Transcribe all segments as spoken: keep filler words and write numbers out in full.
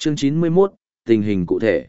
Chương chín mươi mốt, tình hình cụ thể.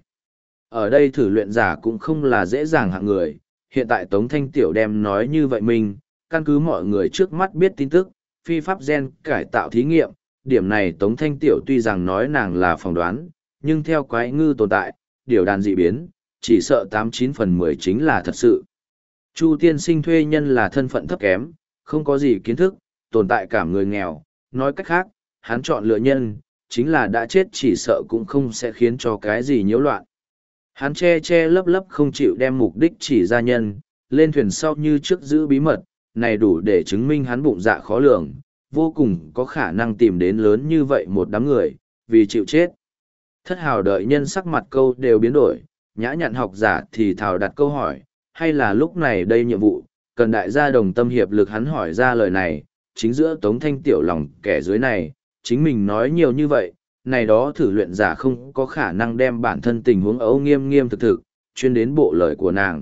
Ở đây thử luyện giả cũng không là dễ dàng hạng người, hiện tại Tống Thanh Tiểu đem nói như vậy mình, căn cứ mọi người trước mắt biết tin tức, phi pháp gen cải tạo thí nghiệm, điểm này Tống Thanh Tiểu tuy rằng nói nàng là phỏng đoán, nhưng theo quái ngư tồn tại, điều đàn dị biến, chỉ sợ tám chín phần mười chính là thật sự. Chu tiên sinh thuê nhân là thân phận thấp kém, không có gì kiến thức, tồn tại cảm người nghèo, nói cách khác, hắn chọn lựa nhân, chính là đã chết chỉ sợ cũng không sẽ khiến cho cái gì nhiễu loạn. Hắn che che lấp lấp không chịu đem mục đích chỉ ra nhân, lên thuyền sau như trước giữ bí mật, này đủ để chứng minh hắn bụng dạ khó lường, vô cùng có khả năng tìm đến lớn như vậy một đám người, vì chịu chết. Thất hào đợi nhân sắc mặt câu đều biến đổi, nhã nhặn học giả thì thảo đặt câu hỏi, hay là lúc này đây nhiệm vụ, cần đại gia đồng tâm hiệp lực. Hắn hỏi ra lời này, chính giữa Tống Thanh Tiểu lòng kẻ dưới này, chính mình nói nhiều như vậy, này đó thử luyện giả không có khả năng đem bản thân tình huống ấu nghiêm nghiêm thực thực, chuyên đến bộ lời của nàng.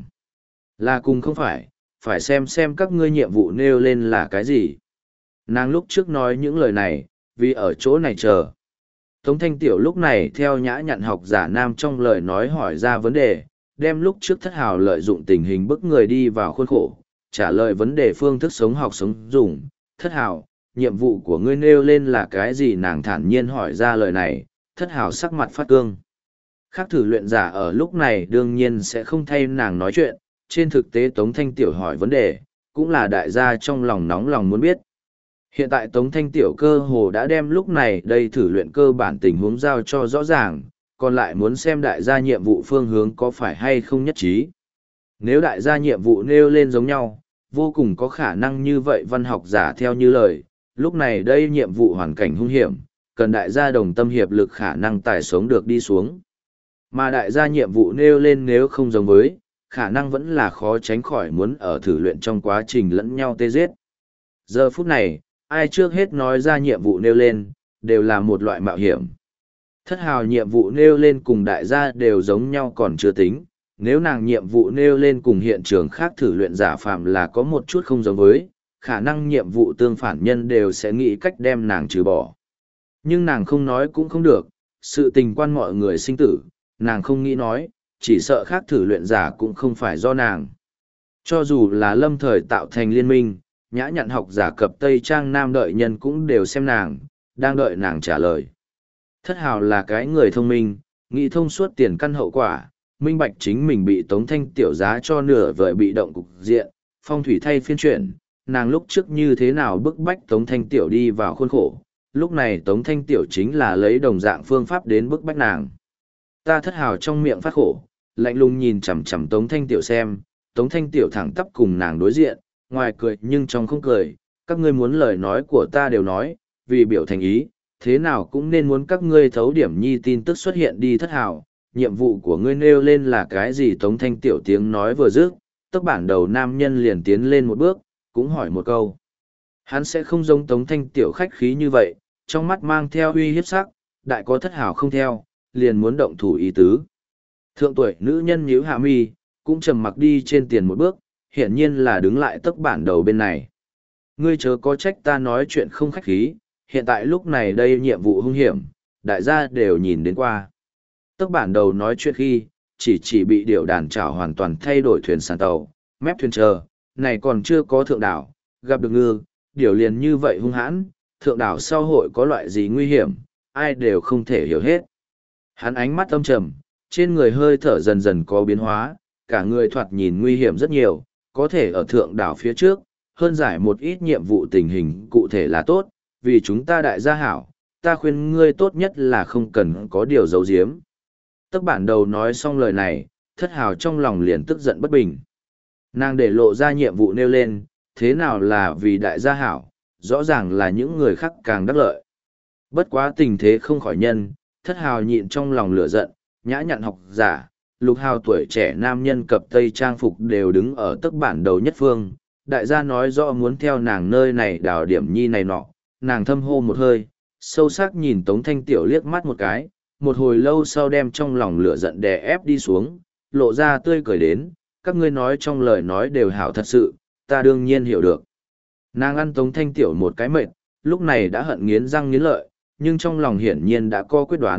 Là cùng không phải, phải xem xem các ngươi nhiệm vụ nêu lên là cái gì. Nàng lúc trước nói những lời này, vì ở chỗ này chờ. Tống Thanh Tiểu lúc này theo nhã nhặn học giả nam trong lời nói hỏi ra vấn đề, đem lúc trước thất hào lợi dụng tình hình bức người đi vào khuôn khổ, trả lời vấn đề phương thức sống học sống dùng. Thất hào, nhiệm vụ của ngươi nêu lên là cái gì? Nàng thản nhiên hỏi ra lời này, thất hào sắc mặt phát cương. Khác thử luyện giả ở lúc này đương nhiên sẽ không thay nàng nói chuyện, trên thực tế Tống Thanh Tiểu hỏi vấn đề, cũng là đại gia trong lòng nóng lòng muốn biết. Hiện tại Tống Thanh Tiểu cơ hồ đã đem lúc này đây thử luyện cơ bản tình huống giao cho rõ ràng, còn lại muốn xem đại gia nhiệm vụ phương hướng có phải hay không nhất trí. Nếu đại gia nhiệm vụ nêu lên giống nhau, vô cùng có khả năng như vậy văn học giả theo như lời, lúc này đây nhiệm vụ hoàn cảnh hung hiểm, cần đại gia đồng tâm hiệp lực khả năng tài sống được đi xuống. Mà đại gia nhiệm vụ nêu lên nếu không giống với, khả năng vẫn là khó tránh khỏi muốn ở thử luyện trong quá trình lẫn nhau tê giết. Giờ phút này, ai trước hết nói ra nhiệm vụ nêu lên, đều là một loại mạo hiểm. Thất hào nhiệm vụ nêu lên cùng đại gia đều giống nhau còn chưa tính, nếu nàng nhiệm vụ nêu lên cùng hiện trường khác thử luyện giả phạm là có một chút không giống với, khả năng nhiệm vụ tương phản nhân đều sẽ nghĩ cách đem nàng trừ bỏ. Nhưng nàng không nói cũng không được, sự tình quan mọi người sinh tử, nàng không nghĩ nói, chỉ sợ khác thử luyện giả cũng không phải do nàng. Cho dù là lâm thời tạo thành liên minh, nhã nhặn học giả cập Tây Trang Nam đợi nhân cũng đều xem nàng, đang đợi nàng trả lời. Thất hào là cái người thông minh, nghĩ thông suốt tiền căn hậu quả, minh bạch chính mình bị Tống Thanh Tiểu giá cho nửa vời bị động cục diện, phong thủy thay phiên chuyển, nàng lúc trước như thế nào bức bách Tống Thanh Tiểu đi vào khuôn khổ, lúc này Tống Thanh Tiểu chính là lấy đồng dạng phương pháp đến bức bách nàng. Ta thất hào trong miệng phát khổ, lạnh lùng nhìn chằm chằm Tống Thanh Tiểu xem, Tống Thanh Tiểu thẳng tắp cùng nàng đối diện, ngoài cười nhưng trong không cười, các ngươi muốn lời nói của ta đều nói, vì biểu thành ý, thế nào cũng nên muốn các ngươi thấu điểm nhi tin tức xuất hiện đi. Thất hào, nhiệm vụ của ngươi nêu lên là cái gì? Tống Thanh Tiểu tiếng nói vừa dứt, tức bản đầu nam nhân liền tiến lên một bước, cũng hỏi một câu. Hắn sẽ không giống Tống Thanh Tiểu khách khí như vậy, trong mắt mang theo uy hiếp sắc, đại có thất hào không theo, liền muốn động thủ ý tứ. Thượng tuổi nữ nhân nhíu hạ mi, cũng trầm mặc đi trên tiền một bước, hiển nhiên là đứng lại tức bản đầu bên này. Ngươi chớ có trách ta nói chuyện không khách khí, hiện tại lúc này đây nhiệm vụ hung hiểm, đại gia đều nhìn đến qua. Tức bản đầu nói chuyện khi, chỉ chỉ bị điệu đàn chảo hoàn toàn thay đổi thuyền sàn tàu, mép thuyền chờ, này còn chưa có thượng đảo, gặp được ngư, điều liền như vậy hung hãn, thượng đảo sau hội có loại gì nguy hiểm, ai đều không thể hiểu hết. Hắn ánh mắt âm trầm, trên người hơi thở dần dần có biến hóa, cả người thoạt nhìn nguy hiểm rất nhiều, có thể ở thượng đảo phía trước, hơn giải một ít nhiệm vụ tình hình cụ thể là tốt, vì chúng ta đại gia hảo, ta khuyên ngươi tốt nhất là không cần có điều giấu giếm. Tức bản đầu nói xong lời này, thất hào trong lòng liền tức giận bất bình. Nàng để lộ ra nhiệm vụ nêu lên, thế nào là vì đại gia hảo, rõ ràng là những người khác càng đắc lợi. Bất quá tình thế không khỏi nhân, thất hào nhịn trong lòng lửa giận, nhã nhặn học giả, lục hào tuổi trẻ nam nhân cập tây trang phục đều đứng ở tức bản đầu nhất phương. Đại gia nói rõ muốn theo nàng nơi này đào điểm nhi này nọ, nàng thâm hô một hơi, sâu sắc nhìn Tống Thanh Tiểu liếc mắt một cái, một hồi lâu sau đem trong lòng lửa giận đè ép đi xuống, lộ ra tươi cười đến, các ngươi nói trong lời nói đều hảo thật sự, ta đương nhiên hiểu được. Nàng ăn Tống Thanh Tiểu một cái mệt, lúc này đã hận nghiến răng nghiến lợi, nhưng trong lòng hiển nhiên đã có quyết đoán,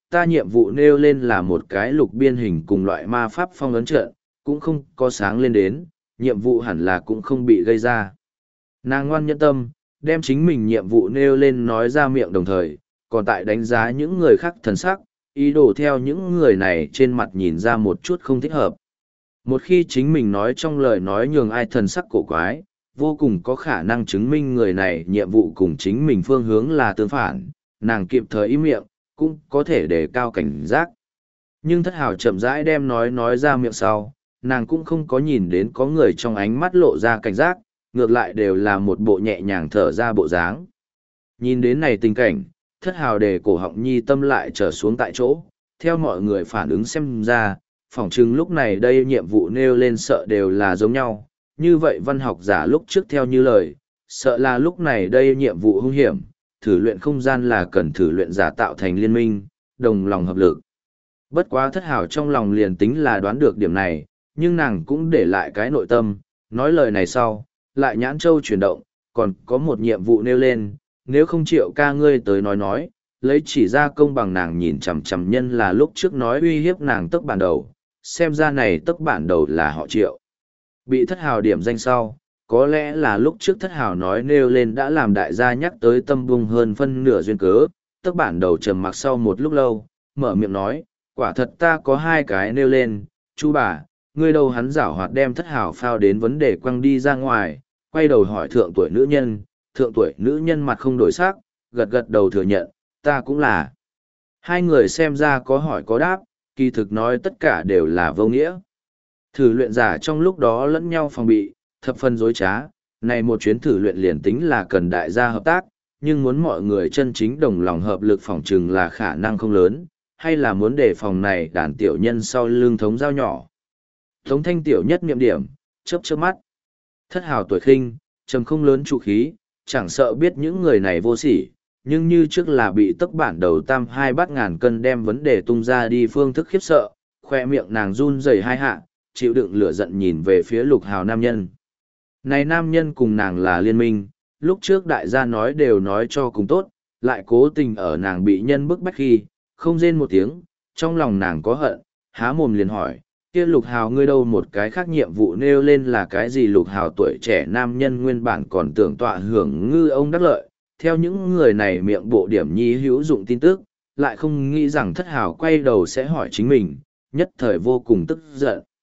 ta nhiệm vụ nêu lên là một cái lục biên hình cùng loại ma pháp phong ấn trận, cũng không có sáng lên đến, nhiệm vụ hẳn là cũng không bị gây ra. Nàng ngoan nhẫn tâm, đem chính mình nhiệm vụ nêu lên nói ra miệng đồng thời, còn tại đánh giá những người khác thần sắc, ý đồ theo những người này trên mặt nhìn ra một chút không thích hợp. Một khi chính mình nói trong lời nói nhường ai thần sắc cổ quái, vô cùng có khả năng chứng minh người này nhiệm vụ cùng chính mình phương hướng là tương phản, nàng kịp thời im miệng, cũng có thể đề cao cảnh giác. Nhưng thất hào chậm rãi đem nói nói ra miệng sau, nàng cũng không có nhìn đến có người trong ánh mắt lộ ra cảnh giác, ngược lại đều là một bộ nhẹ nhàng thở ra bộ dáng. Nhìn đến này tình cảnh, thất hào đề cổ họng nhi tâm lại trở xuống tại chỗ, theo mọi người phản ứng xem ra, phỏng chừng lúc này đây nhiệm vụ nêu lên sợ đều là giống nhau, như vậy văn học giả lúc trước theo như lời, sợ là lúc này đây nhiệm vụ hung hiểm, thử luyện không gian là cần thử luyện giả tạo thành liên minh, đồng lòng hợp lực. Bất quá thất hào trong lòng liền tính là đoán được điểm này, nhưng nàng cũng để lại cái nội tâm, nói lời này sau, lại nhãn châu chuyển động, còn có một nhiệm vụ nêu lên, nếu không chịu ca ngươi tới nói nói, lấy chỉ ra công bằng nàng nhìn chằm chằm nhân là lúc trước nói uy hiếp nàng tức bản đầu, xem ra này tức bản đầu là họ Triệu. Bị thất hào điểm danh sau, có lẽ là lúc trước thất hào nói nêu lên đã làm đại gia nhắc tới tâm bung hơn phân nửa duyên cớ, tức bản đầu trầm mặc sau một lúc lâu, mở miệng nói, quả thật ta có hai cái nêu lên, chú bà, ngươi đâu hắn giảo hoạt đem thất hào phao đến vấn đề quăng đi ra ngoài, quay đầu hỏi thượng tuổi nữ nhân, thượng tuổi nữ nhân mặt không đổi sắc, gật gật đầu thừa nhận, ta cũng là. Hai người xem ra có hỏi có đáp, kỳ thực nói tất cả đều là vô nghĩa. Thử luyện giả trong lúc đó lẫn nhau phòng bị, thập phần dối trá, này một chuyến thử luyện liền tính là cần đại gia hợp tác, nhưng muốn mọi người chân chính đồng lòng hợp lực phòng trừng là khả năng không lớn, hay là muốn đề phòng này đàn tiểu nhân sau lưng thống dao nhỏ. Thống thanh tiểu nhất niệm điểm, chớp chớp mắt. Thất hào tuổi khinh, trầm không lớn trụ khí, chẳng sợ biết những người này vô sỉ, nhưng như trước là bị tức bản đầu tam hai bát ngàn cân đem vấn đề tung ra đi phương thức khiếp sợ, khoe miệng nàng run rẩy hai hạ, chịu đựng lửa giận nhìn về phía lục hào nam nhân. Này nam nhân cùng nàng là liên minh, lúc trước đại gia nói đều nói cho cùng tốt, lại cố tình ở nàng bị nhân bức bách khi, không rên một tiếng, trong lòng nàng có hận, há mồm liền hỏi, kia lục hào ngươi đâu một cái khác nhiệm vụ nêu lên là cái gì lục hào tuổi trẻ nam nhân nguyên bản còn tưởng tọa hưởng ngư ông đắc lợi, theo những người này miệng bộ điểm nhi hữu dụng tin tức, lại không nghĩ rằng thất hào quay đầu sẽ hỏi chính mình, nhất thời vô cùng tức giận.